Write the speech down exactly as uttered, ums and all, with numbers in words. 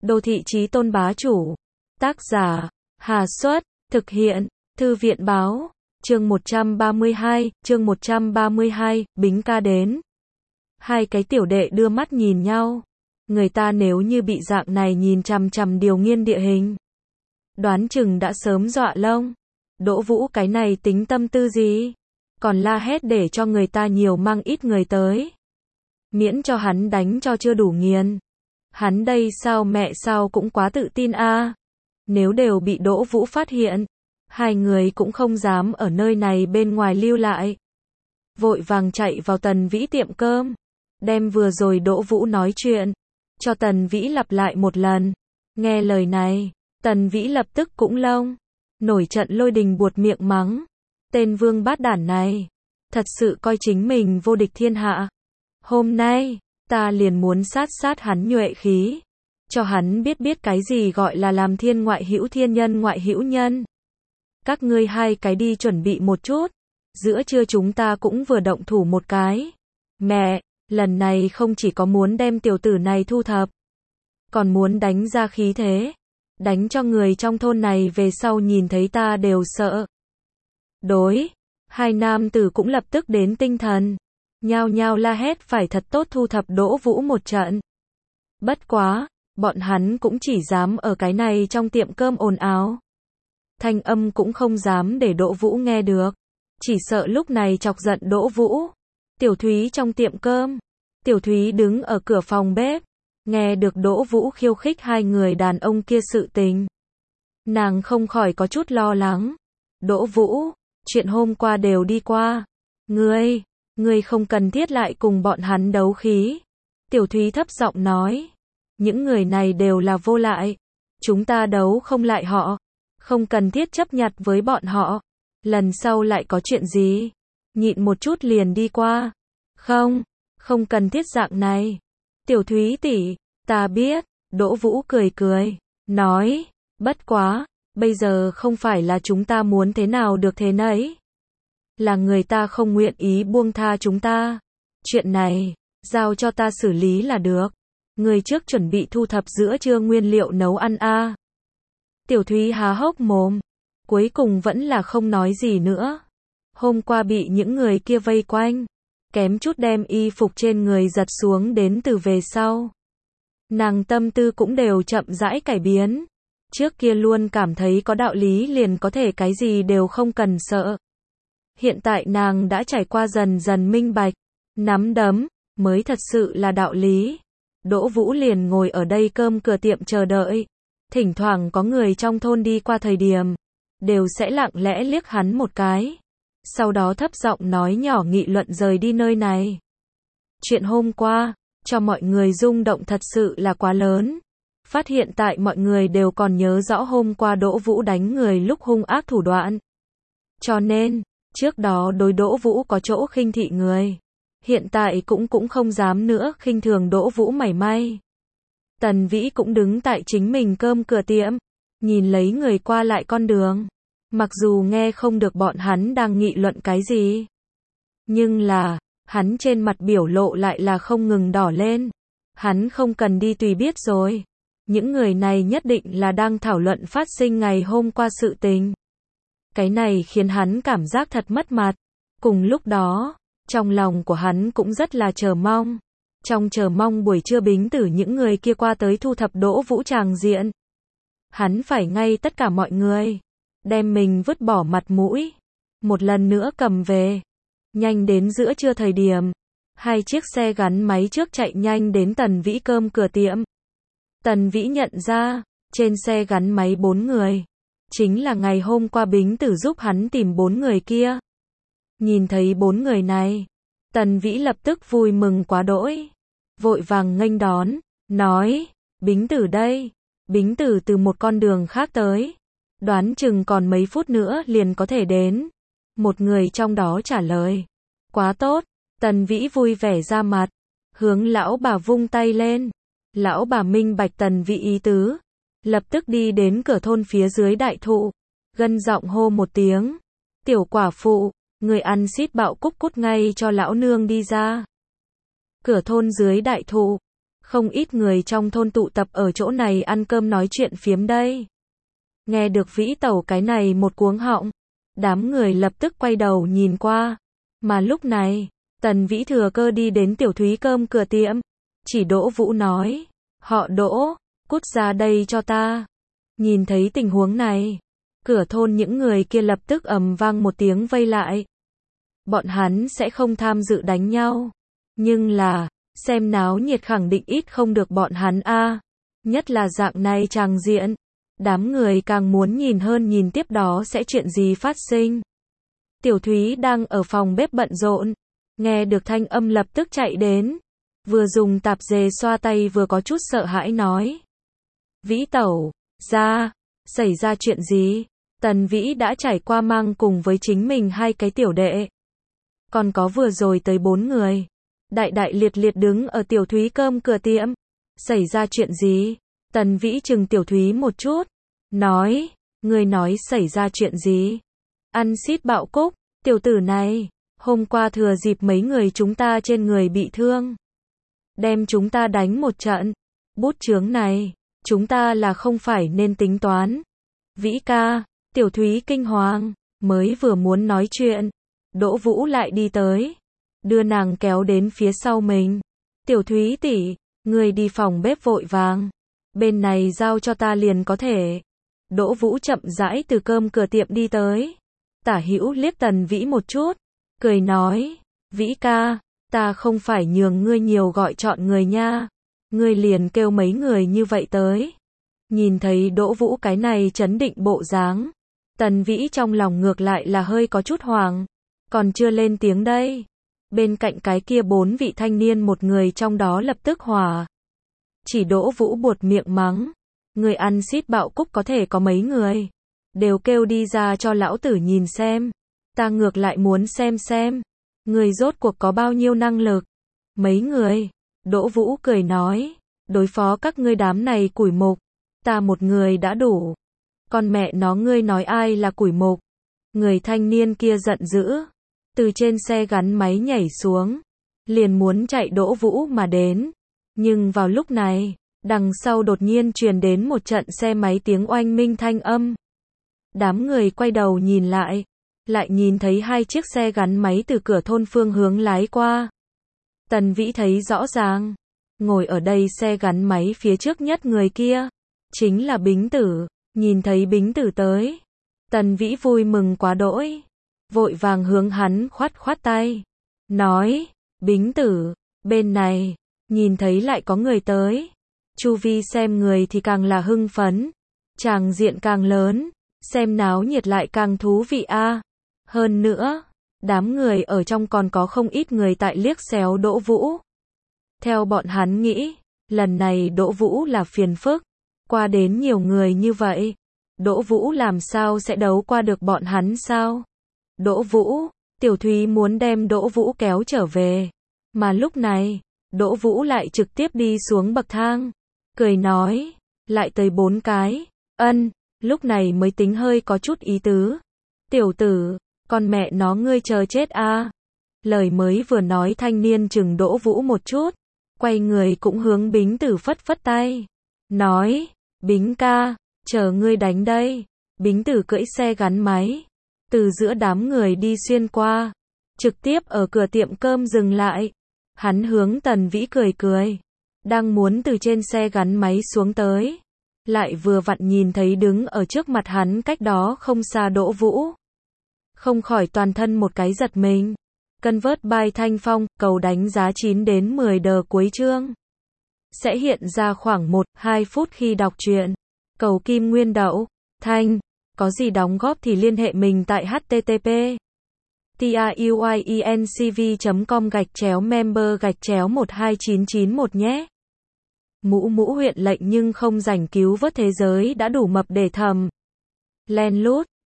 Đô thị chí tôn bá chủ. Tác giả, Hà Xuất, thực hiện, Thư viện Báo, chương một trăm ba mươi hai, chương một trăm ba mươi hai, Bính ca đến. Hai cái tiểu đệ đưa mắt nhìn nhau. Người ta nếu như bị dạng này nhìn chằm chằm điều nghiên địa hình, đoán chừng đã sớm dọa lông. Đỗ Vũ cái này tính tâm tư gì? Còn la hét để cho người ta nhiều mang ít người tới. Miễn cho hắn đánh cho chưa đủ nghiền. Hắn đây sao mẹ sao cũng quá tự tin a. Nếu đều bị Đỗ Vũ phát hiện, hai người cũng không dám ở nơi này bên ngoài lưu lại. Vội vàng chạy vào Tần Vĩ tiệm cơm, đem vừa rồi Đỗ Vũ nói chuyện cho Tần Vĩ lặp lại một lần. Nghe lời này, Tần Vĩ lập tức cũng lông nổi trận lôi đình buột miệng mắng. Tên vương bát đản này, thật sự coi chính mình vô địch thiên hạ. Hôm nay, ta liền muốn sát sát hắn nhuệ khí, cho hắn biết biết cái gì gọi là làm thiên ngoại hữu thiên nhân ngoại hữu nhân. Các ngươi hai cái đi chuẩn bị một chút, giữa trưa chúng ta cũng vừa động thủ một cái. Mẹ, lần này không chỉ có muốn đem tiểu tử này thu thập, còn muốn đánh ra khí thế, đánh cho người trong thôn này về sau nhìn thấy ta đều sợ. Đối, hai nam tử cũng lập tức đến tinh thần, nhao nhao la hét phải thật tốt thu thập Đỗ Vũ một trận. Bất quá, bọn hắn cũng chỉ dám ở cái này trong tiệm cơm ồn ào. Thanh âm cũng không dám để Đỗ Vũ nghe được, chỉ sợ lúc này chọc giận Đỗ Vũ. Tiểu Thúy trong tiệm cơm, Tiểu Thúy đứng ở cửa phòng bếp, nghe được Đỗ Vũ khiêu khích hai người đàn ông kia sự tình. Nàng không khỏi có chút lo lắng. Đỗ Vũ, chuyện hôm qua đều đi qua. Ngươi, ngươi không cần thiết lại cùng bọn hắn đấu khí. Tiểu Thúy thấp giọng nói. Những người này đều là vô lại. Chúng ta đấu không lại họ. Không cần thiết chấp nhặt với bọn họ. Lần sau lại có chuyện gì, nhịn một chút liền đi qua. Không, không cần thiết dạng này. Tiểu Thúy tỷ, ta biết. Đỗ Vũ cười cười, nói, bất quá, bây giờ không phải là chúng ta muốn thế nào được thế nấy. Là người ta không nguyện ý buông tha chúng ta. Chuyện này, giao cho ta xử lý là được. Người trước chuẩn bị thu thập giữa trưa nguyên liệu nấu ăn a. Tiểu Thúy há hốc mồm, cuối cùng vẫn là không nói gì nữa. Hôm qua bị những người kia vây quanh, kém chút đem y phục trên người giật xuống đến từ về sau. Nàng tâm tư cũng đều chậm rãi cải biến. Trước kia luôn cảm thấy có đạo lý liền có thể cái gì đều không cần sợ. Hiện tại nàng đã trải qua dần dần minh bạch, nắm đấm mới thật sự là đạo lý. Đỗ Vũ liền ngồi ở đây cơm cửa tiệm chờ đợi. Thỉnh thoảng có người trong thôn đi qua thời điểm, đều sẽ lặng lẽ liếc hắn một cái. Sau đó thấp giọng nói nhỏ nghị luận rời đi nơi này. Chuyện hôm qua, cho mọi người rung động thật sự là quá lớn. Phát hiện tại mọi người đều còn nhớ rõ hôm qua Đỗ Vũ đánh người lúc hung ác thủ đoạn. Cho nên, trước đó đối Đỗ Vũ có chỗ khinh thị người. Hiện tại cũng cũng không dám nữa khinh thường Đỗ Vũ mảy may. Tần Vĩ cũng đứng tại chính mình cơm cửa tiệm, nhìn lấy người qua lại con đường. Mặc dù nghe không được bọn hắn đang nghị luận cái gì, nhưng là, hắn trên mặt biểu lộ lại là không ngừng đỏ lên. Hắn không cần đi tùy biết rồi. Những người này nhất định là đang thảo luận phát sinh ngày hôm qua sự tình. Cái này khiến hắn cảm giác thật mất mặt. Cùng lúc đó, trong lòng của hắn cũng rất là chờ mong. Trong chờ mong buổi trưa Bính Tử những người kia qua tới thu thập Đỗ Vũ tràng diện. Hắn phải ngay tất cả mọi người, đem mình vứt bỏ mặt mũi, một lần nữa cầm về. Nhanh đến giữa trưa thời điểm, hai chiếc xe gắn máy trước chạy nhanh đến Tần Vĩ cơm cửa tiệm. Tần Vĩ nhận ra, trên xe gắn máy bốn người, chính là ngày hôm qua Bính Tử giúp hắn tìm bốn người kia. Nhìn thấy bốn người này, Tần Vĩ lập tức vui mừng quá đỗi, vội vàng nghênh đón, nói, Bính Tử đây. Bính Tử từ một con đường khác tới, đoán chừng còn mấy phút nữa liền có thể đến. Một người trong đó trả lời, quá tốt. Tần Vĩ vui vẻ ra mặt, hướng lão bà vung tay lên. Lão bà minh bạch Tần Vĩ ý tứ, lập tức đi đến cửa thôn phía dưới đại thụ, gân giọng hô một tiếng, tiểu quả phụ, người ăn xít bạo cúc cút ngay cho lão nương đi ra. Cửa thôn dưới đại thụ, Không ít người trong thôn tụ tập ở chỗ này ăn cơm nói chuyện phiếm đây. Nghe được Vĩ Tẩu cái này một cuống họng, đám người lập tức quay đầu nhìn qua. Mà lúc này, Tần Vĩ thừa cơ đi đến Tiểu Thúy cơm cửa tiệm, chỉ Đỗ Vũ nói, họ Đỗ, cút ra đây cho ta. Nhìn thấy tình huống này, cửa thôn những người kia lập tức ầm vang một tiếng vây lại. Bọn hắn sẽ không tham dự đánh nhau, nhưng là, xem náo nhiệt khẳng định ít không được bọn hắn a. Nhất là dạng này tràng diện, đám người càng muốn nhìn hơn nhìn tiếp đó sẽ chuyện gì phát sinh. Tiểu Thúy đang ở phòng bếp bận rộn, nghe được thanh âm lập tức chạy đến, vừa dùng tạp dề xoa tay vừa có chút sợ hãi nói. Vĩ Tẩu, ra, xảy ra chuyện gì? Tần Vĩ đã trải qua mang cùng với chính mình hai cái tiểu đệ. Còn có vừa rồi tới bốn người. Đại đại liệt liệt đứng ở Tiểu Thúy cơm cửa tiệm. Xảy ra chuyện gì? Tần Vĩ chừng Tiểu Thúy một chút. Nói, người nói xảy ra chuyện gì? Ăn xít bạo cúc, tiểu tử này. Hôm qua thừa dịp mấy người chúng ta trên người bị thương. Đem chúng ta đánh một trận. Bút chướng này, chúng ta là không phải nên tính toán. Vĩ ca, Tiểu Thúy kinh hoàng, mới vừa muốn nói chuyện. Đỗ Vũ lại đi tới, đưa nàng kéo đến phía sau mình. Tiểu Thúy tỷ, người đi phòng bếp vội vàng. Bên này giao cho ta liền có thể. Đỗ Vũ chậm rãi từ cơm cửa tiệm đi tới. Tả hữu liếc Tần Vĩ một chút, cười nói, Vĩ ca, ta không phải nhường ngươi nhiều gọi chọn người nha. Ngươi liền kêu mấy người như vậy tới. Nhìn thấy Đỗ Vũ cái này chấn định bộ dáng, Tần Vĩ trong lòng ngược lại là hơi có chút hoàng. Còn chưa lên tiếng đây. Bên cạnh cái kia bốn vị thanh niên một người trong đó lập tức hòa. Chỉ Đỗ Vũ buột miệng mắng. Người ăn xít bạo cúc có thể có mấy người. Đều kêu đi ra cho lão tử nhìn xem. Ta ngược lại muốn xem xem. Người rốt cuộc có bao nhiêu năng lực. Mấy người. Đỗ Vũ cười nói. Đối phó các ngươi đám này củi mục. Ta một người đã đủ. Con mẹ nó ngươi nói ai là củi mục. Người thanh niên kia giận dữ. Từ trên xe gắn máy nhảy xuống. Liền muốn chạy Đỗ Vũ mà đến. Nhưng vào lúc này, đằng sau đột nhiên truyền đến một trận xe máy tiếng oanh minh thanh âm. Đám người quay đầu nhìn lại. Lại nhìn thấy hai chiếc xe gắn máy từ cửa thôn phương hướng lái qua. Tần Vĩ thấy rõ ràng. Ngồi ở đây xe gắn máy phía trước nhất người kia. Chính là Bính Tử. Nhìn thấy Bính Tử tới. Tần Vĩ vui mừng quá đỗi. Vội vàng hướng hắn khoát khoát tay. Nói, Bính Tử, bên này, nhìn thấy lại có người tới. Chu vi xem người thì càng là hưng phấn. Tràng diện càng lớn. Xem náo nhiệt lại càng thú vị a. Hơn nữa, đám người ở trong còn có không ít người tại liếc xéo Đỗ Vũ. Theo bọn hắn nghĩ, lần này Đỗ Vũ là phiền phức. Qua đến nhiều người như vậy. Đỗ Vũ làm sao sẽ đấu qua được bọn hắn sao? Đỗ Vũ, Tiểu Thúy muốn đem Đỗ Vũ kéo trở về. Mà lúc này, Đỗ Vũ lại trực tiếp đi xuống bậc thang. Cười nói, lại tới bốn cái. Ân, lúc này mới tính hơi có chút ý tứ. Tiểu tử, con mẹ nó ngươi chờ chết a. Lời mới vừa nói thanh niên chừng Đỗ Vũ một chút. Quay người cũng hướng Bính Tử phất phất tay. Nói, Bính ca, chờ ngươi đánh đây. Bính Tử cưỡi xe gắn máy. Từ giữa đám người đi xuyên qua. Trực tiếp ở cửa tiệm cơm dừng lại. Hắn hướng Tần Vĩ cười cười. Đang muốn từ trên xe gắn máy xuống tới. Lại vừa vặn nhìn thấy đứng ở trước mặt hắn cách đó không xa Đỗ Vũ. Không khỏi toàn thân một cái giật mình. Convert by Thanh Phong, cầu đánh giá chín đến mười đờ cuối chương. Sẽ hiện ra khoảng một đến hai phút khi đọc truyện. Cầu kim nguyên đậu. Thanh. Có gì đóng góp thì liên hệ mình tại http truyencv chấm com gạch chéo member gạch chéo một hai chín chín một nhé. Mũ mũ huyện lệnh nhưng không rảnh cứu vớt thế giới đã đủ mập để thầm. Len lút.